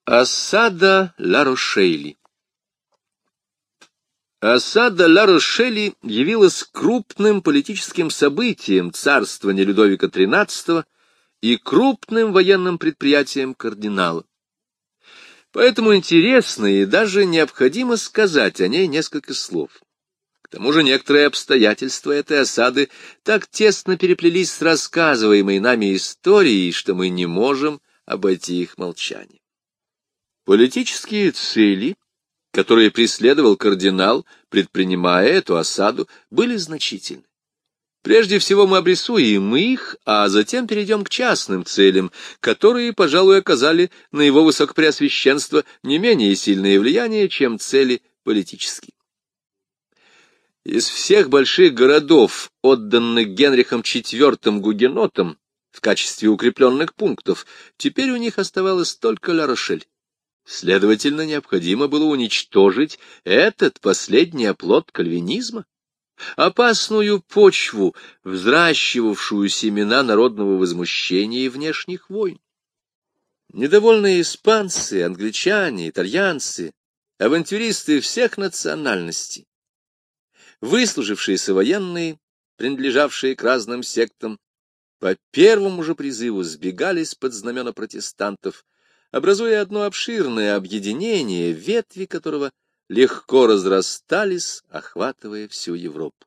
Осада Ла-Рошели. Осада Ла-Рошели явилась крупным политическим событием царствования Людовика XIII и крупным военным предприятием кардинала. Поэтому интересно и даже необходимо сказать о ней несколько слов. К тому же некоторые обстоятельства этой осады так тесно переплелись с рассказываемой нами историей, что мы не можем обойти их молчанием. Политические цели, которые преследовал кардинал, предпринимая эту осаду, были значительны. Прежде всего мы обрисуем их, а затем перейдем к частным целям, которые, пожалуй, оказали на его высокопреосвященство не менее сильное влияние, чем цели политические. Из всех больших городов, отданных Генрихом IV гугенотам в качестве укрепленных пунктов, теперь у них оставалось только Ла-Рошель. Следовательно, необходимо было уничтожить этот последний оплот кальвинизма, опасную почву, взращивавшую семена народного возмущения и внешних войн. Недовольные испанцы, англичане, итальянцы, авантюристы всех национальностей, выслужившиеся военные, принадлежавшие к разным сектам, по первому же призыву сбегались под знамена протестантов, образуя одно обширное объединение, ветви которого легко разрастались, охватывая всю Европу.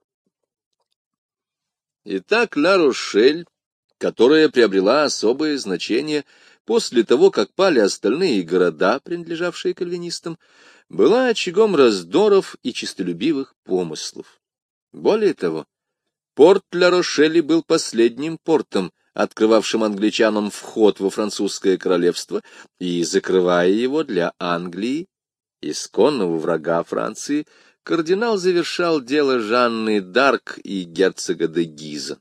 Итак, Ла-Рошель, которая приобрела особое значение после того, как пали остальные города, принадлежавшие кальвинистам, была очагом раздоров и честолюбивых помыслов. Более того, порт Ла-Рошели был последним портом, открывавшим англичанам вход во французское королевство и закрывая его для Англии, исконного врага Франции, кардинал завершал дело Жанны д'Арк и герцога де Гиза.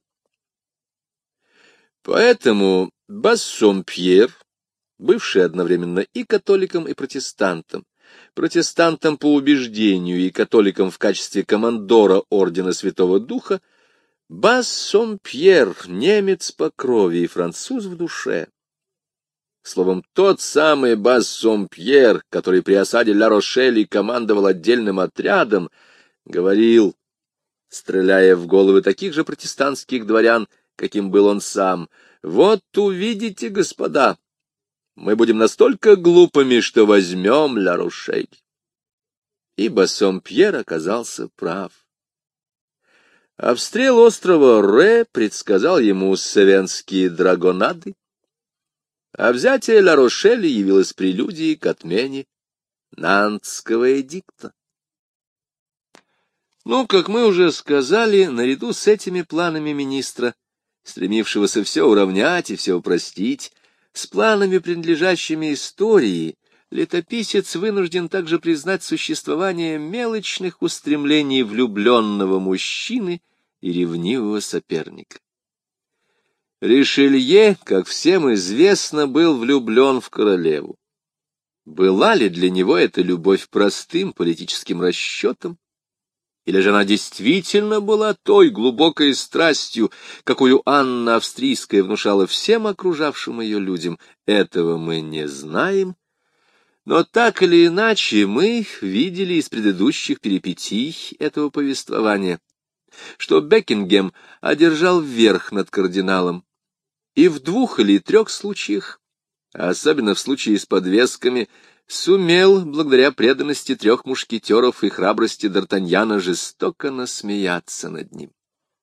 Поэтому Бассомпьер, бывший одновременно и католиком, и протестантом, протестантом по убеждению и католиком в качестве командора ордена Святого Духа, Бассомпьер, немец по крови и француз в душе. Словом, тот самый Бассомпьер, который при осаде Ла-Рошели командовал отдельным отрядом, говорил, стреляя в головы таких же протестантских дворян, каким был он сам: «Вот увидите, господа, мы будем настолько глупыми, что возьмем Ла-Рошель». И Бассомпьер оказался прав. Обстрел острова Ре предсказал ему савенские драгонады, а взятие Ла-Рошели явилось прелюдией к отмене Нантского эдикта. Ну, как мы уже сказали, наряду с этими планами министра, стремившегося все уравнять и все упростить, с планами, принадлежащими истории, летописец вынужден также признать существование мелочных устремлений влюбленного мужчины и ревнивого соперника. Ришелье, как всем известно, был влюблен в королеву. Была ли для него эта любовь простым политическим расчетом? Или же она действительно была той глубокой страстью, какую Анна Австрийская внушала всем окружавшим ее людям? Этого мы не знаем. Но так или иначе мы видели из предыдущих перипетий этого повествования, что Бекингем одержал верх над кардиналом, и в 2 или 3 случаях, а особенно в случае с подвесками, сумел, благодаря преданности 3 мушкетеров и храбрости Д'Артаньяна, жестоко насмеяться над ним.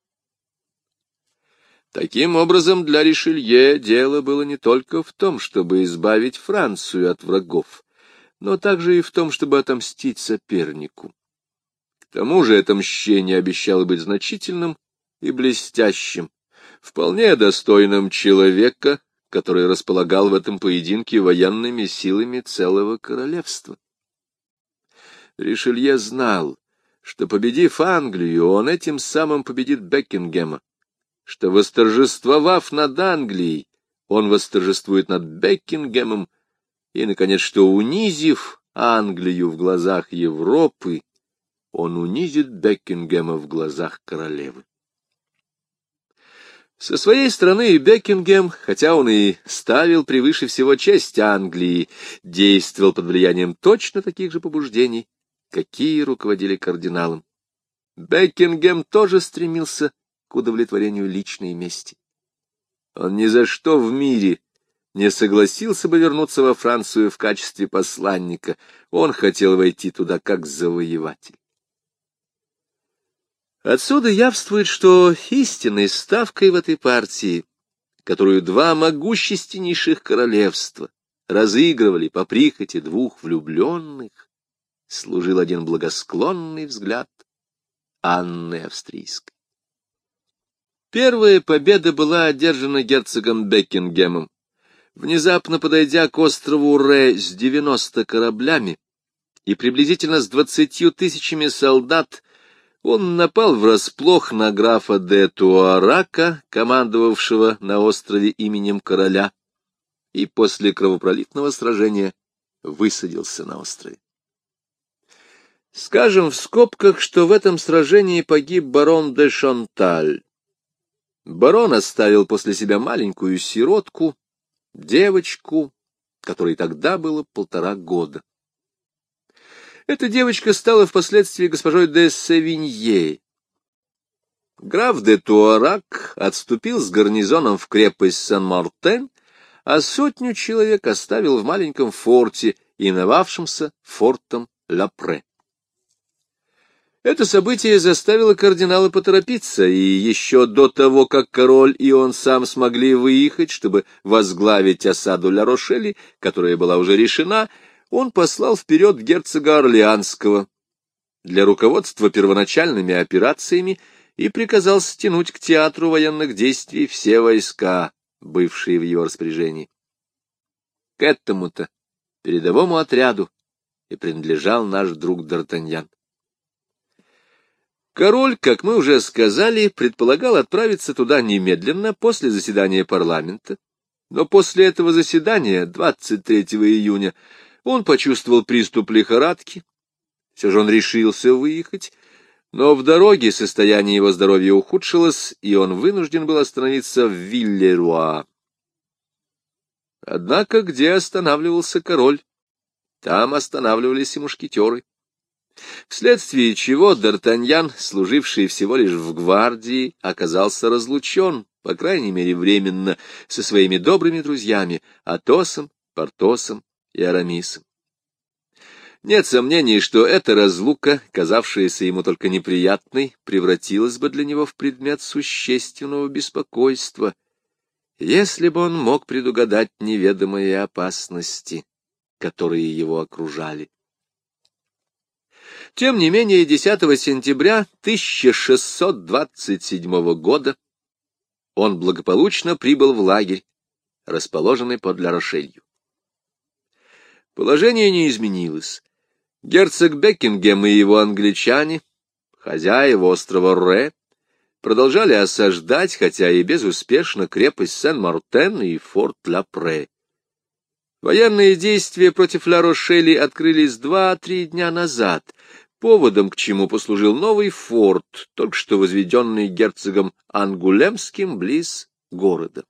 Таким образом, для Ришелье дело было не только в том, чтобы избавить Францию от врагов, но также и в том, чтобы отомстить сопернику. К тому же это мщение обещало быть значительным и блестящим, вполне достойным человека, который располагал в этом поединке военными силами целого королевства. Ришелье знал, что, победив Англию, он этим самым победит Бекингема, что, восторжествовав над Англией, он восторжествует над Бекингемом, и, наконец, что, унизив Англию в глазах Европы, он унизит Бекингема в глазах королевы. Со своей стороны Бекингем, хотя он и ставил превыше всего честь Англии, действовал под влиянием точно таких же побуждений, какие руководили кардиналом. Бекингем тоже стремился к удовлетворению личной мести. Он ни за что в мире не согласился бы вернуться во Францию в качестве посланника, он хотел войти туда как завоеватель. Отсюда явствует, что истинной ставкой в этой партии, которую два могущественнейших королевства разыгрывали по прихоти двух влюбленных, служил один благосклонный взгляд Анны Австрийской. Первая победа была одержана герцогом Бекингемом. Внезапно подойдя к острову Ре с 90 кораблями и приблизительно с 20 тысячами солдат, он напал врасплох на графа де Туарака, командовавшего на острове именем короля, и после кровопролитного сражения высадился на острове. Скажем в скобках, что в этом сражении погиб барон де Шанталь. Барон оставил после себя маленькую сиротку, девочку, которой тогда было 1,5 года. Эта девочка стала впоследствии госпожой де Севинье. Граф де Туарак отступил с гарнизоном в крепость Сен-Мартен, а 100 человек оставил в маленьком форте, именовавшемся фортом Ла-Пре. Это событие заставило кардинала поторопиться, и еще до того, как король и он сам смогли выехать, чтобы возглавить осаду Ля-Рошели, которая была уже решена, он послал вперед герцога Орлеанского для руководства первоначальными операциями и приказал стянуть к театру военных действий все войска, бывшие в его распоряжении. К этому-то передовому отряду и принадлежал наш друг Д'Артаньян. Король, как мы уже сказали, предполагал отправиться туда немедленно после заседания парламента, но после этого заседания, 23 июня, он почувствовал приступ лихорадки. Все же он решился выехать, но в дороге состояние его здоровья ухудшилось, и он вынужден был остановиться в Виллеруа. Однако, где останавливался король, там останавливались и мушкетеры. Вследствие чего Д'Артаньян, служивший всего лишь в гвардии, оказался разлучен, по крайней мере временно, со своими добрыми друзьями Атосом, Портосом и Арамисом. Нет сомнений, что эта разлука, казавшаяся ему только неприятной, превратилась бы для него в предмет существенного беспокойства, если бы он мог предугадать неведомые опасности, которые его окружали. Тем не менее, 10 сентября 1627 года он благополучно прибыл в лагерь, расположенный под Ля-Рошелью. Положение не изменилось. Герцог Бекингем и его англичане, хозяева острова Ре, продолжали осаждать, хотя и безуспешно, крепость Сен-Мартен и форт Ла-Пре. Военные действия против Ля-Рошели открылись 2-3 дня назад, поводом к чему послужил новый форт, только что возведенный герцогом Ангулемским близ города.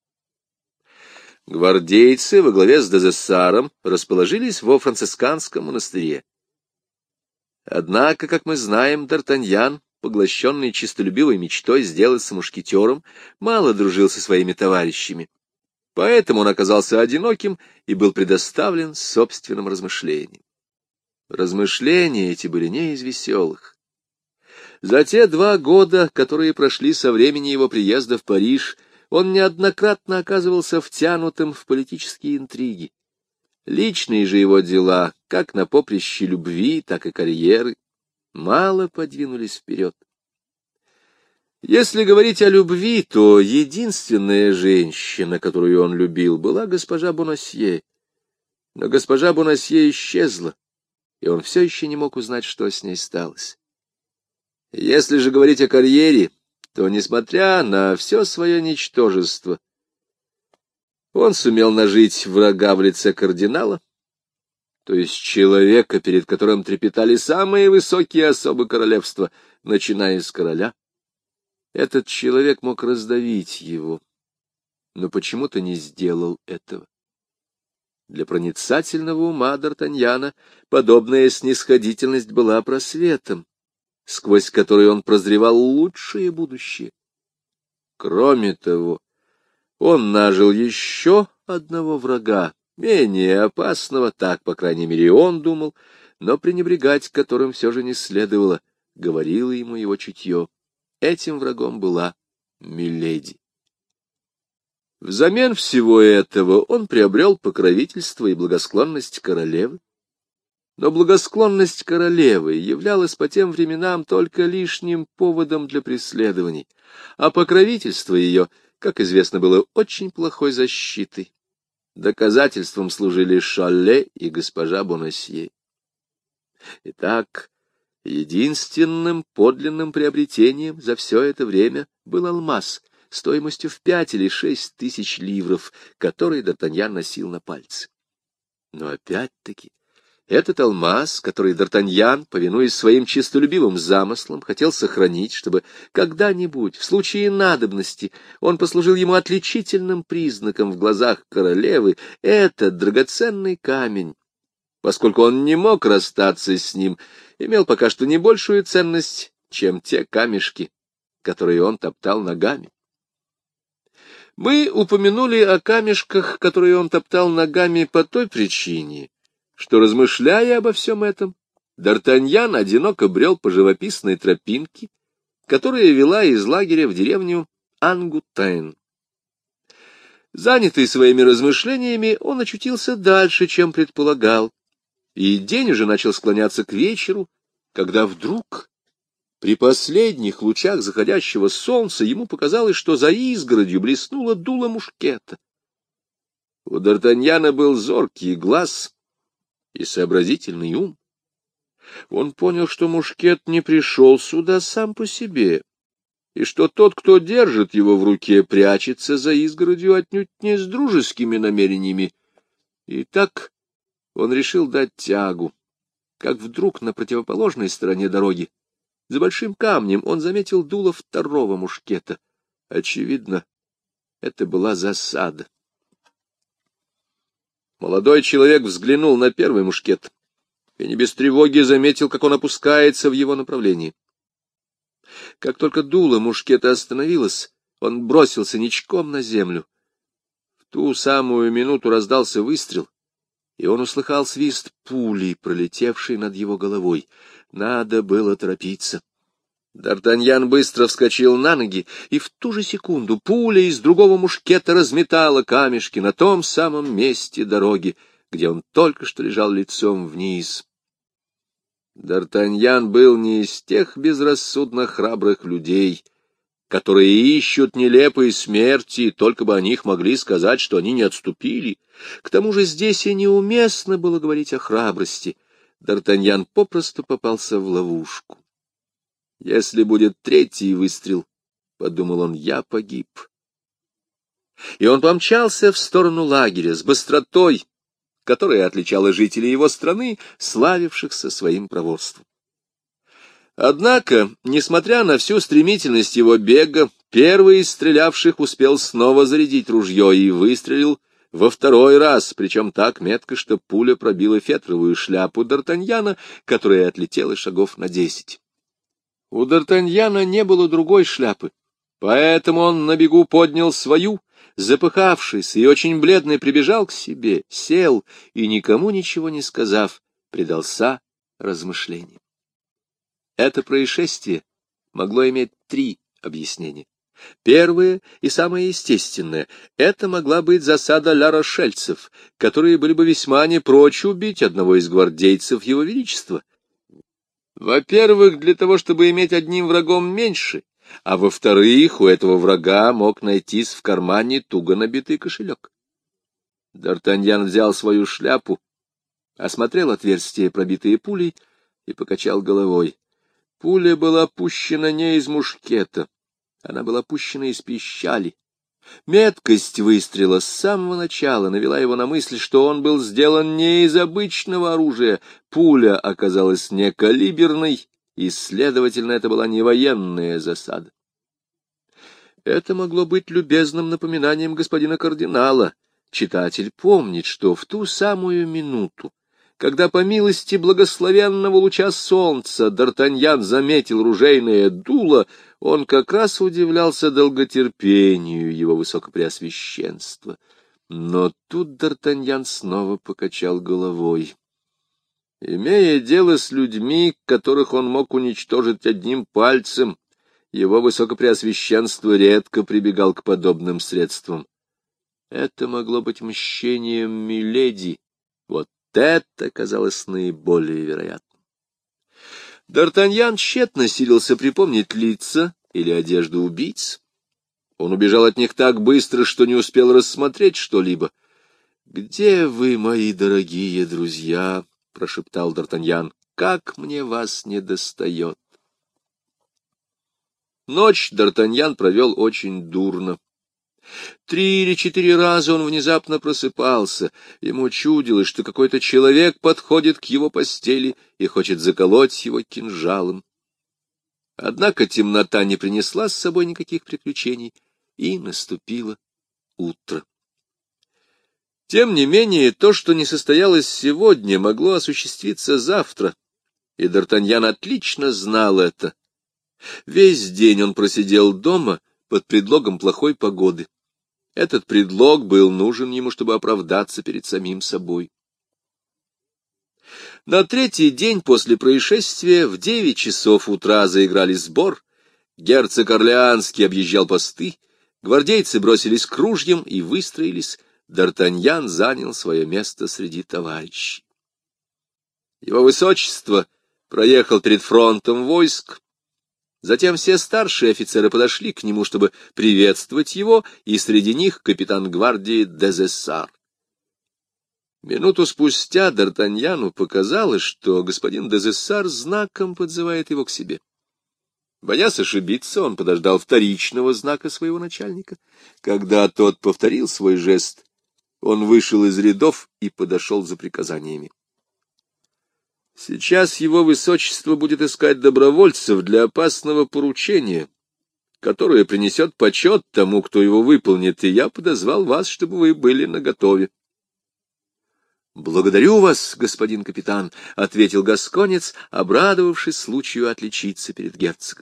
Гвардейцы во главе с Дезессаром расположились во францисканском монастыре. Однако, как мы знаем, Д'Артаньян, поглощенный честолюбивой мечтой сделаться мушкетером, мало дружил со своими товарищами. Поэтому он оказался одиноким и был предоставлен собственным размышлениям. Размышления эти были не из веселых. За те 2 года, которые прошли со времени его приезда в Париж, он неоднократно оказывался втянутым в политические интриги. Личные же его дела, как на поприще любви, так и карьеры, мало подвинулись вперед. Если говорить о любви, то единственная женщина, которую он любил, была госпожа Бонасье. Но госпожа Бонасье исчезла, и он все еще не мог узнать, что с ней сталось. Если же говорить о карьере, то, несмотря на все свое ничтожество, он сумел нажить врага в лице кардинала, то есть человека, перед которым трепетали самые высокие особы королевства, начиная с короля. Этот человек мог раздавить его, но почему-то не сделал этого. Для проницательного ума Д'Артаньяна подобная снисходительность была просветом, сквозь который он прозревал лучшее будущее. Кроме того, он нажил еще одного врага, менее опасного, так, по крайней мере, он думал, но пренебрегать которым все же не следовало, говорило ему его чутье. Этим врагом была Миледи. Взамен всего этого он приобрел покровительство и благосклонность королевы. Но благосклонность королевы являлась по тем временам только лишним поводом для преследований, а покровительство ее, как известно, было очень плохой защитой. Доказательством служили Шалле и госпожа Бонасье. Итак, единственным подлинным приобретением за все это время был алмаз стоимостью в 5 или 6 тысяч ливров, который Д'Артаньян носил на пальце. Но опять-таки этот алмаз, который Д'Артаньян, повинуясь своим честолюбивым замыслам, хотел сохранить, чтобы когда-нибудь, в случае надобности, он послужил ему отличительным признаком в глазах королевы, этот драгоценный камень, поскольку он не мог расстаться с ним, имел пока что не большую ценность, чем те камешки, которые он топтал ногами. Мы упомянули о камешках, которые он топтал ногами по той причине, что, размышляя обо всем этом, Д'Артаньян одиноко брел по живописной тропинке, которая вела из лагеря в деревню Ангутен. Занятый своими размышлениями, он очутился дальше, чем предполагал, и день уже начал склоняться к вечеру, когда вдруг, при последних лучах заходящего солнца, ему показалось, что за изгородью блеснуло дуло мушкета. У Д'Артаньяна был зоркий глаз и сообразительный ум. Он понял, что мушкет не пришел сюда сам по себе, и что тот, кто держит его в руке, прячется за изгородью отнюдь не с дружескими намерениями. И так он решил дать тягу, как вдруг на противоположной стороне дороги, за большим камнем, он заметил дуло второго мушкета. Очевидно, это была засада. Молодой человек взглянул на первый мушкет и не без тревоги заметил, как он опускается в его направлении. Как только дуло мушкета остановилось, он бросился ничком на землю. В ту самую минуту раздался выстрел, и он услыхал свист пули, пролетевшей над его головой. Надо было торопиться. Д'Артаньян быстро вскочил на ноги, и в ту же секунду пуля из другого мушкета разметала камешки на том самом месте дороги, где он только что лежал лицом вниз. Д'Артаньян был не из тех безрассудно храбрых людей, которые ищут нелепые смерти, только бы о них могли сказать, что они не отступили. К тому же здесь и неуместно было говорить о храбрости. Д'Артаньян попросту попался в ловушку. «Если будет третий выстрел, — подумал он, — я погиб». И он помчался в сторону лагеря с быстротой, которая отличала жителей его страны, славившихся своим проворством. Однако, несмотря на всю стремительность его бега, первый из стрелявших успел снова зарядить ружье и выстрелил во второй раз, причем так метко, что пуля пробила фетровую шляпу Д'Артаньяна, которая отлетела шагов на 10. У Д'Артаньяна не было другой шляпы, поэтому он на бегу поднял свою, запыхавшийся и очень бледный, прибежал к себе, сел и, никому ничего не сказав, предался размышлениям. Это происшествие могло иметь 3 объяснения. Первое и самое естественное — это могла быть засада ля-рошельцев, которые были бы весьма не прочь убить одного из гвардейцев его величества. Во-первых, для того, чтобы иметь одним врагом меньше, а во-вторых, у этого врага мог найтись в кармане туго набитый кошелек. Д'Артаньян взял свою шляпу, осмотрел отверстия, пробитые пулей, и покачал головой. Пуля была пущена не из мушкета, она была пущена из пищали. Меткость выстрела с самого начала навела его на мысль, что он был сделан не из обычного оружия. Пуля оказалась не калиберной, и, следовательно, это была не военная засада. Это могло быть любезным напоминанием господина кардинала. Читатель помнит, что в ту самую минуту, когда по милости благословенного луча солнца Д'Артаньян заметил ружейное дуло, он как раз удивлялся долготерпению его высокопреосвященства. Но тут Д'Артаньян снова покачал головой. Имея дело с людьми, которых он мог уничтожить одним пальцем, его высокопреосвященство редко прибегал к подобным средствам. Это могло быть мщением миледи. Вот это казалось наиболее вероятным. Д'Артаньян тщетно силился припомнить лица или одежду убийц. Он убежал от них так быстро, что не успел рассмотреть что-либо. — Где вы, мои дорогие друзья? — прошептал Д'Артаньян. — Как мне вас недостает! Ночь Д'Артаньян провел очень дурно. 3 или 4 раза он внезапно просыпался. Ему чудилось, что какой-то человек подходит к его постели и хочет заколоть его кинжалом. Однако темнота не принесла с собой никаких приключений, и наступило утро. Тем не менее, то, что не состоялось сегодня, могло осуществиться завтра, и Д'Артаньян отлично знал это. Весь день он просидел дома под предлогом плохой погоды. Этот предлог был нужен ему, чтобы оправдаться перед самим собой. На 3-й день после происшествия в 9 часов утра заиграли сбор, герцог Орлеанский объезжал посты, гвардейцы бросились к ружьям и выстроились, Д'Артаньян занял свое место среди товарищей. Его высочество проехал перед фронтом войск. Затем все старшие офицеры подошли к нему, чтобы приветствовать его, и среди них капитан гвардии Дезессар. Минуту спустя Д'Артаньяну показалось, что господин Дезессар знаком подзывает его к себе. Боясь ошибиться, он подождал вторичного знака своего начальника. Когда тот повторил свой жест, он вышел из рядов и подошел за приказаниями. Сейчас его высочество будет искать добровольцев для опасного поручения, которое принесет почет тому, кто его выполнит, и я подозвал вас, чтобы вы были наготове. — Благодарю вас, господин капитан, — ответил гасконец, обрадовавшись случаю отличиться перед герцогом.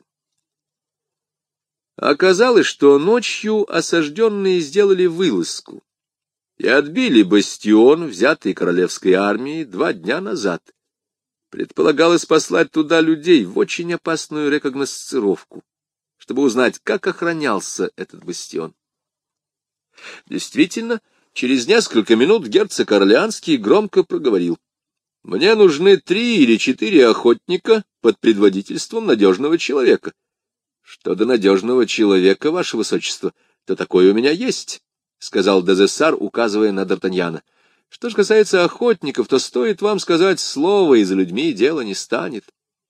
Оказалось, что ночью осажденные сделали вылазку и отбили бастион, взятый королевской армией 2 дня назад. Предполагалось послать туда людей в очень опасную рекогносцировку, чтобы узнать, как охранялся этот бастион. Действительно, через несколько минут герцог Орлеанский громко проговорил: «Мне нужны 3 или 4 охотника под предводительством надежного человека». «Что до надежного человека, ваше высочество, то такое у меня есть», — сказал Дезессар, указывая на Д'Артаньяна. «Что же касается охотников, то стоит вам сказать слово, и за людьми дело не станет».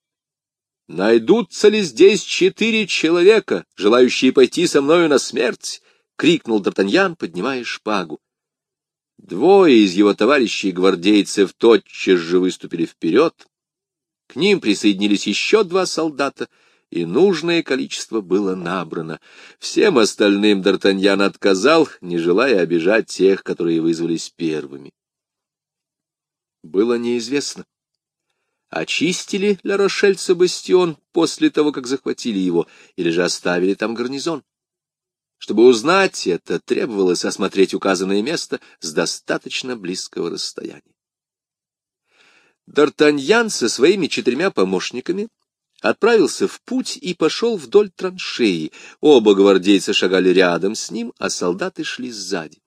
«Найдутся ли здесь 4 человека, желающие пойти со мною на смерть?» — крикнул Д'Артаньян, поднимая шпагу. 2 из его товарищей-гвардейцев тотчас же выступили вперед. К ним присоединились еще 2 солдата, и нужное количество было набрано. Всем остальным Д'Артаньян отказал, не желая обижать тех, которые вызвались первыми. Было неизвестно, очистили ля-Рошельца бастион после того, как захватили его, или же оставили там гарнизон. Чтобы узнать это, требовалось осмотреть указанное место с достаточно близкого расстояния. Д'Артаньян со своими 4 помощниками отправился в путь и пошел вдоль траншеи. Оба гвардейца шагали рядом с ним, а солдаты шли сзади.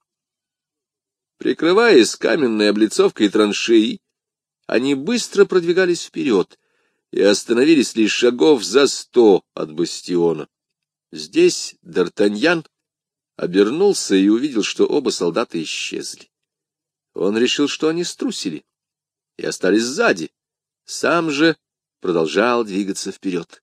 Прикрываясь каменной облицовкой траншеи, они быстро продвигались вперед и остановились лишь шагов за 100 от бастиона. Здесь Д'Артаньян обернулся и увидел, что оба солдата исчезли. Он решил, что они струсили и остались сзади. Сам же продолжал двигаться вперед.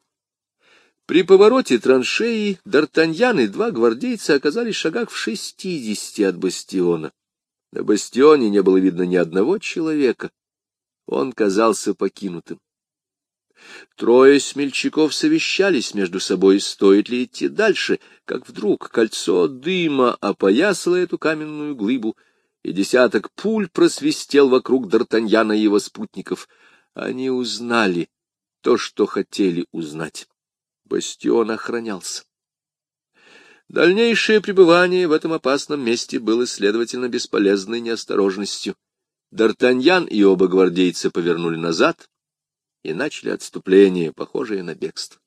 При повороте траншеи Д'Артаньян и 2 гвардейца оказались в шагах в 60 от бастиона. На бастионе не было видно ни одного человека. Он казался покинутым. Трое смельчаков совещались между собой, стоит ли идти дальше, как вдруг кольцо дыма опоясало эту каменную глыбу, и десяток пуль просвистел вокруг Д'Артаньяна и его спутников. Они узнали то, что хотели узнать. Бастион охранялся. Дальнейшее пребывание в этом опасном месте было, следовательно, бесполезной неосторожностью. Д'Артаньян и оба гвардейца повернули назад и начали отступление, похожее на бегство.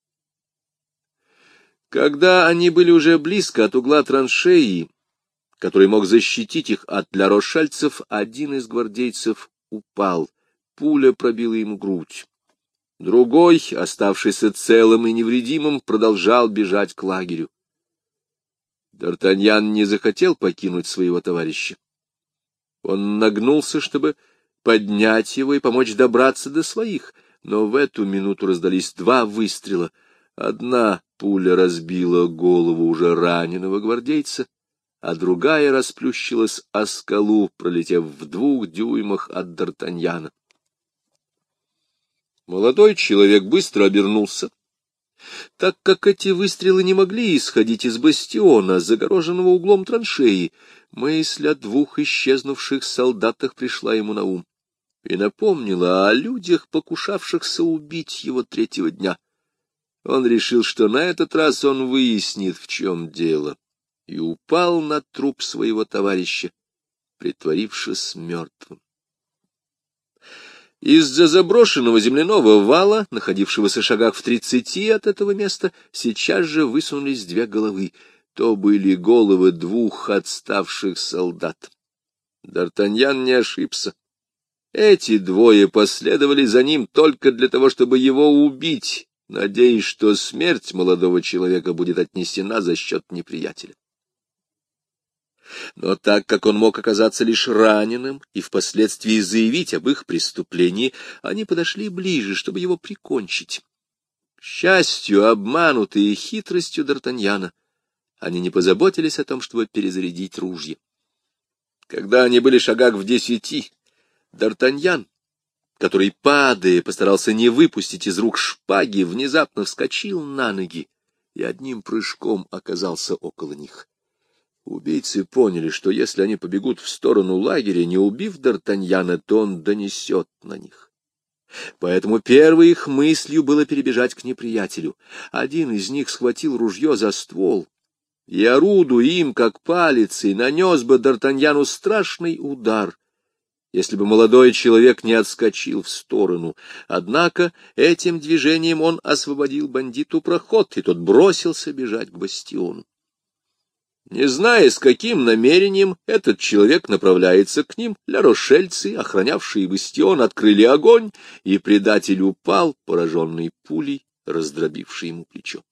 Когда они были уже близко от угла траншеи, который мог защитить их от ля-рошельцев, один из гвардейцев упал. Пуля пробила ему грудь. Другой, оставшийся целым и невредимым, продолжал бежать к лагерю. Д'Артаньян не захотел покинуть своего товарища. Он нагнулся, чтобы поднять его и помочь добраться до своих, но в эту минуту раздались два выстрела. Одна пуля разбила голову уже раненого гвардейца, а другая расплющилась о скалу, пролетев в 2 дюймах от Д'Артаньяна. Молодой человек быстро обернулся, так как эти выстрелы не могли исходить из бастиона, загороженного углом траншеи. Мысль о 2 исчезнувших солдатах пришла ему на ум и напомнила о людях, покушавшихся убить его 3-го дня. Он решил, что на этот раз он выяснит, в чем дело, и упал на труп своего товарища, притворившись мертвым. Из-за заброшенного земляного вала, находившегося в шагах в 30 от этого места, сейчас же высунулись 2 головы. То были головы 2 отставших солдат. Д'Артаньян не ошибся. Эти 2 последовали за ним только для того, чтобы его убить, надеясь, что смерть молодого человека будет отнесена за счет неприятеля. Но так как он мог оказаться лишь раненым и впоследствии заявить об их преступлении, они подошли ближе, чтобы его прикончить. К счастью, обманутые хитростью Д'Артаньяна, они не позаботились о том, чтобы перезарядить ружья. Когда они были в шагах в 10, Д'Артаньян, который, падая, постарался не выпустить из рук шпаги, внезапно вскочил на ноги и одним прыжком оказался около них. Убийцы поняли, что если они побегут в сторону лагеря, не убив Д'Артаньяна, то он донесет на них. Поэтому первой их мыслью было перебежать к неприятелю. Один из них схватил ружье за ствол и, орудуя им, как палицей, нанес бы Д'Артаньяну страшный удар, если бы молодой человек не отскочил в сторону. Однако этим движением он освободил бандиту проход, и тот бросился бежать к бастиону. Не зная, с каким намерением этот человек направляется к ним, ля-рошельцы, охранявшие бастион, открыли огонь, и предатель упал, пораженный пулей, раздробившей ему плечо.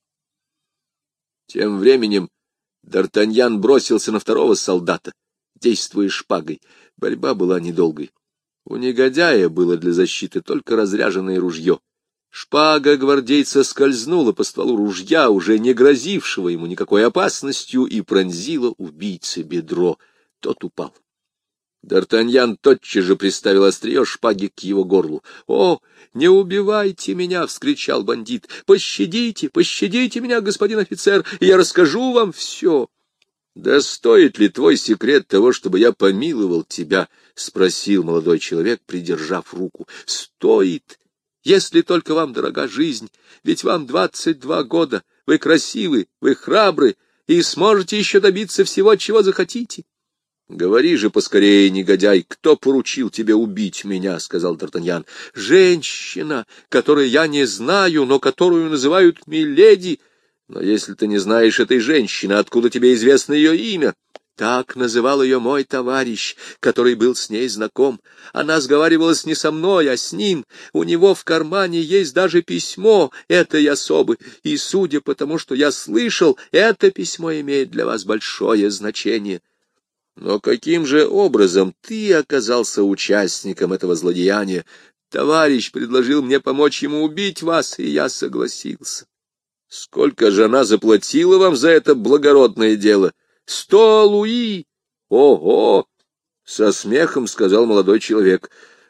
Тем временем Д'Артаньян бросился на 2-го солдата, действуя шпагой. Борьба была недолгой. У негодяя было для защиты только разряженное ружье. Шпага гвардейца скользнула по стволу ружья, уже не грозившего ему никакой опасностью, и пронзила убийце бедро. Тот упал. Д'Артаньян тотчас же приставил острие шпаги к его горлу. — О, не убивайте меня! — вскричал бандит. — Пощадите, пощадите меня, господин офицер, и я расскажу вам все. — Да стоит ли твой секрет того, чтобы я помиловал тебя? — спросил молодой человек, придержав руку. — Стоит, если только вам дорога жизнь, ведь вам 22 года, вы красивы, вы храбры, и сможете еще добиться всего, чего захотите. — Говори же поскорее, негодяй, кто поручил тебе убить меня? — сказал Д'Артаньян. — Женщина, которую я не знаю, но которую называют миледи. Но если ты не знаешь этой женщины, откуда тебе известно ее имя? Так называл ее мой товарищ, который был с ней знаком. Она сговаривалась не со мной, а с ним. У него в кармане есть даже письмо этой особы, и, судя по тому, что я слышал, это письмо имеет для вас большое значение. Но каким же образом ты оказался участником этого злодеяния? Товарищ предложил мне помочь ему убить вас, и я согласился. Сколько же она заплатила вам за это благородное дело? 100 луи! Ого! — со смехом сказал молодой человек.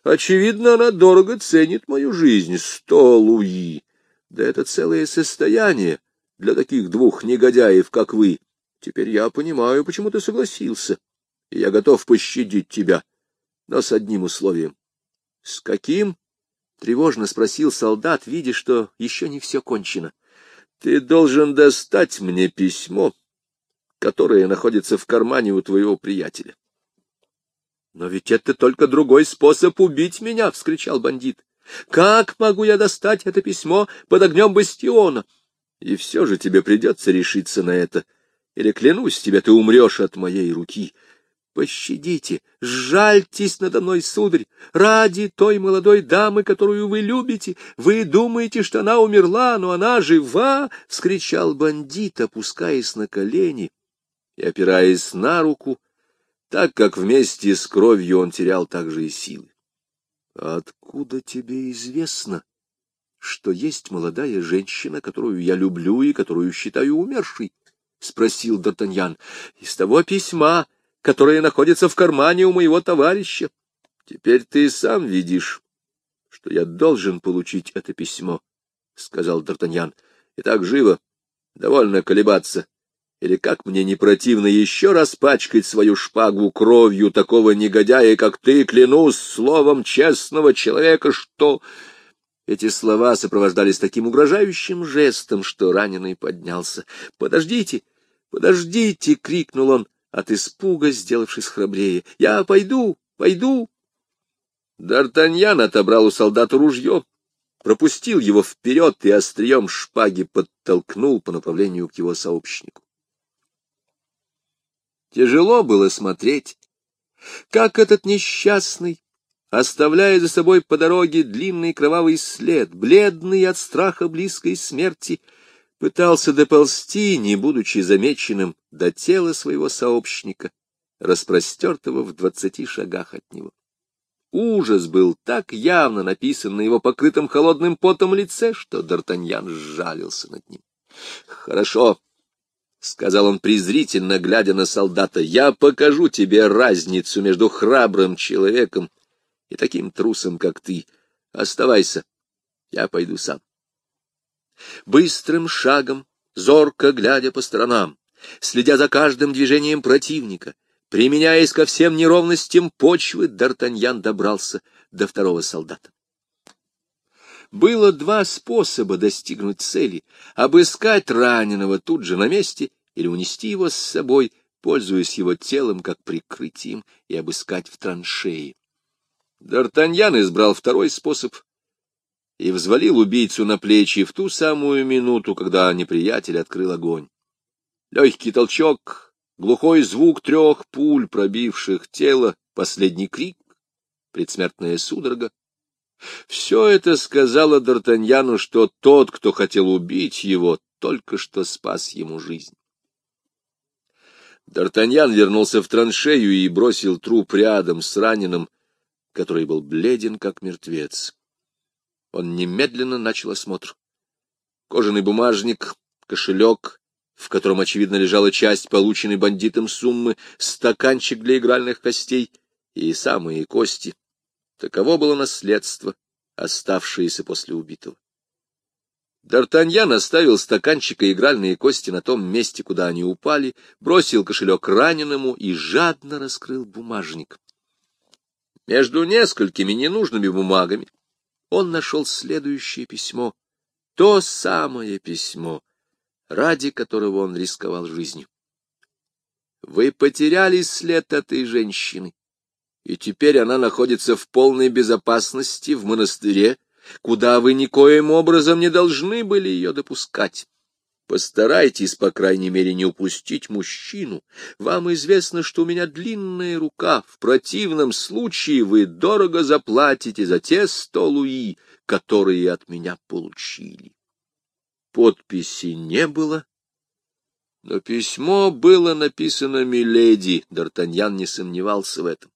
Очевидно, она дорого ценит мою жизнь. 100 луи. Да это целое состояние для таких двух негодяев, как вы. Теперь я понимаю, почему ты согласился. И я готов пощадить тебя, но с одним условием. — С каким? — тревожно спросил солдат, видя, что еще не все кончено. — Ты должен достать мне письмо, которое находится в кармане у твоего приятеля. — Но ведь это только другой способ убить меня! — вскричал бандит. — Как могу я достать это письмо под огнем бастиона? И все же тебе придется решиться на это, или, клянусь тебе, ты умрешь от моей руки. Пощадите, сжальтесь надо мной, сударь, ради той молодой дамы, которую вы любите. Вы думаете, что она умерла, но она жива! — вскричал бандит, опускаясь на колени и опираясь на руку, так как вместе с кровью он терял также и силы. — Откуда тебе известно, что есть молодая женщина, которую я люблю и которую считаю умершей? — спросил Д'Артаньян. — Из того письма, которое находится в кармане у моего товарища. Теперь ты сам видишь, что я должен получить это письмо, — сказал Д'Артаньян. — Итак, живо, довольно колебаться. Или как мне не противно еще раз пачкать свою шпагу кровью такого негодяя, как ты, клянусь словом честного человека, что... Эти слова сопровождались таким угрожающим жестом, что раненый поднялся. — Подождите, подождите! — крикнул он, от испуга сделавшись храбрее. — Я пойду, пойду! Д'Артаньян отобрал у солдата ружье, пропустил его вперед и острием шпаги подтолкнул по направлению к его сообщнику. Тяжело было смотреть, как этот несчастный, оставляя за собой по дороге длинный кровавый след, бледный от страха близкой смерти, пытался доползти, не будучи замеченным, до тела своего сообщника, распростертого в 20 шагах от него. Ужас был так явно написан на его покрытом холодным потом лице, что Д'Артаньян сжалился над ним. — Хорошо, — сказал он презрительно, глядя на солдата, — я покажу тебе разницу между храбрым человеком и таким трусом, как ты. Оставайся, я пойду сам. Быстрым шагом, зорко глядя по сторонам, следя за каждым движением противника, применяясь ко всем неровностям почвы, Д'Артаньян добрался до второго солдата. Было два способа достигнуть цели — обыскать раненого тут же на месте или унести его с собой, пользуясь его телом как прикрытием, и обыскать в траншеи. Д'Артаньян избрал второй способ и взвалил убийцу на плечи в ту самую минуту, когда неприятель открыл огонь. Легкий толчок, глухой звук 3 пуль, пробивших тело, последний крик, предсмертная судорога. Все это сказало Д'Артаньяну, что тот, кто хотел убить его, только что спас ему жизнь. Д'Артаньян вернулся в траншею и бросил труп рядом с раненым, который был бледен, как мертвец. Он немедленно начал осмотр. Кожаный бумажник, кошелек, в котором, очевидно, лежала часть полученной бандитом суммы, стаканчик для игральных костей и самые кости. Таково было наследство, оставшееся после убитого. Д'Артаньян оставил стаканчик и игральные кости на том месте, куда они упали, бросил кошелек раненому и жадно раскрыл бумажник. Между несколькими ненужными бумагами он нашел следующее письмо, то самое письмо, ради которого он рисковал жизнью. Вы потеряли след этой женщины, и теперь она находится в полной безопасности в монастыре, куда вы никоим образом не должны были ее допускать. Постарайтесь, по крайней мере, не упустить мужчину. Вам известно, что у меня длинная рука. В противном случае вы дорого заплатите за те 100 луи, которые от меня получили. Подписи не было, но письмо было написано миледи. Д'Артаньян не сомневался в этом.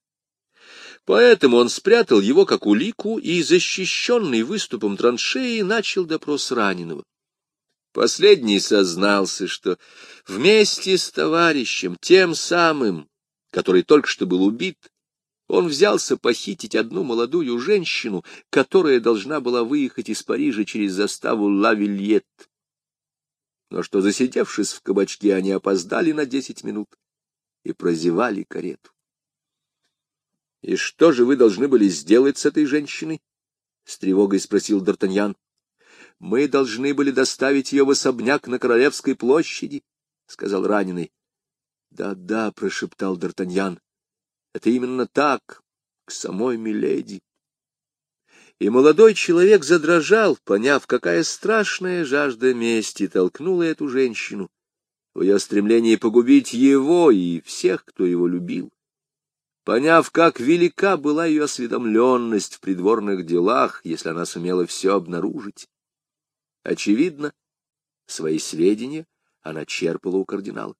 Поэтому он спрятал его как улику и, защищенный выступом траншеи, начал допрос раненого. Последний сознался, что вместе с товарищем, тем самым, который только что был убит, Он взялся похитить одну молодую женщину, которая должна была выехать из Парижа через заставу Ла-Вильет. Но что, засидевшись в кабачке, они опоздали на 10 минут и прозевали карету. — И что же вы должны были сделать с этой женщиной? — с тревогой спросил Д'Артаньян. — Мы должны были доставить ее в особняк на Королевской площади, — сказал раненый. «Да, — прошептал Д'Артаньян, — это именно так, к самой миледи. И молодой человек задрожал, поняв, какая страшная жажда мести толкнула эту женщину в ее стремлении погубить его и всех, кто его любил. Поняв, как велика была ее осведомленность в придворных делах, если она сумела все обнаружить. Очевидно, свои сведения она черпала у кардинала.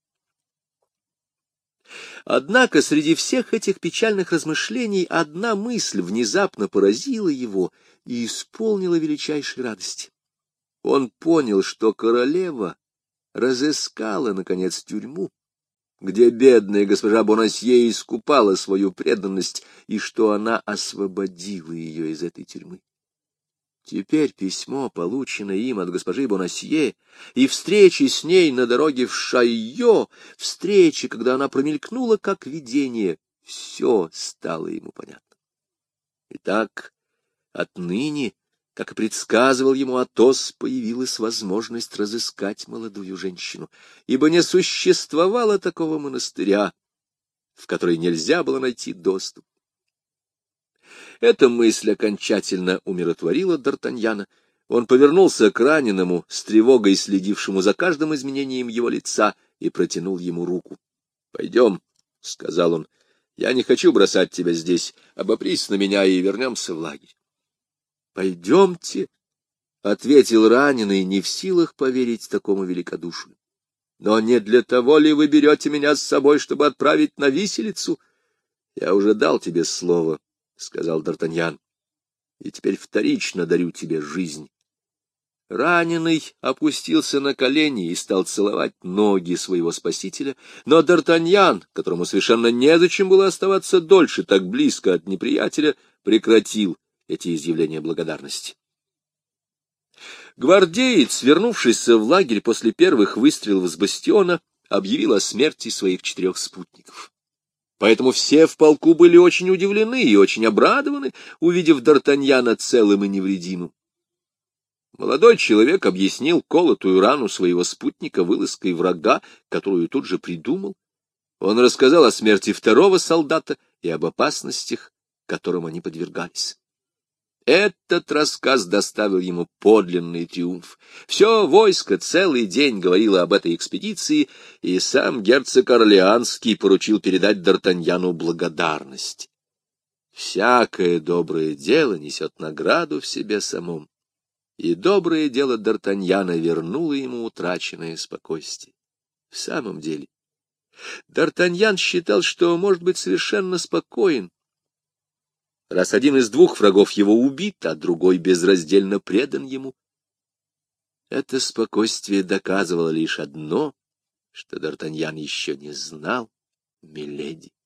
Однако среди всех этих печальных размышлений одна мысль внезапно поразила его и исполнила величайшей радости. Он понял, что королева разыскала, наконец, тюрьму, где бедная госпожа Бонасье искупала свою преданность, и что она освободила ее из этой тюрьмы. Теперь письмо, полученное им от госпожи Бонасье, и встречи с ней на дороге в Шайо, встречи, когда она промелькнула как видение, все стало ему понятно. Итак, отныне, как и предсказывал ему Атос, появилась возможность разыскать молодую женщину, ибо не существовало такого монастыря, в который нельзя было найти доступ. Эта мысль окончательно умиротворила Д'Артаньяна. Он повернулся к раненому, с тревогой следившему за каждым изменением его лица, и протянул ему руку. — Пойдем, — сказал он, — я не хочу бросать тебя здесь. Обопрись на меня и вернемся в лагерь. — Пойдемте, — ответил раненый, не в силах поверить такому великодушию. — Но не для того ли вы берете меня с собой, чтобы отправить на виселицу? Я уже дал тебе слово, — сказал Д'Артаньян, — и теперь вторично дарю тебе жизнь. Раненый опустился на колени и стал целовать ноги своего спасителя, но Д'Артаньян, которому совершенно незачем было оставаться дольше так близко от неприятеля, прекратил эти изъявления благодарности. Гвардеец, вернувшийся в лагерь после первых выстрелов с бастиона, объявил о смерти своих 4 спутников. Поэтому все в полку были очень удивлены и очень обрадованы, увидев Д'Артаньяна целым и невредимым. Молодой человек объяснил колотую рану своего спутника вылазкой врага, которую тут же придумал. Он рассказал о смерти 2-го солдата и об опасностях, которым они подвергались. Этот рассказ доставил ему подлинный триумф. Все войско целый день говорило об этой экспедиции, и сам герцог Орлеанский поручил передать Д'Артаньяну благодарность. Всякое доброе дело несет награду в себе самом, и доброе дело Д'Артаньяна вернуло ему утраченное спокойствие. В самом деле, Д'Артаньян считал, что может быть совершенно спокоен, раз один из 2 врагов его убит, а другой безраздельно предан ему. Это спокойствие доказывало лишь одно, что Д'Артаньян еще не знал миледи.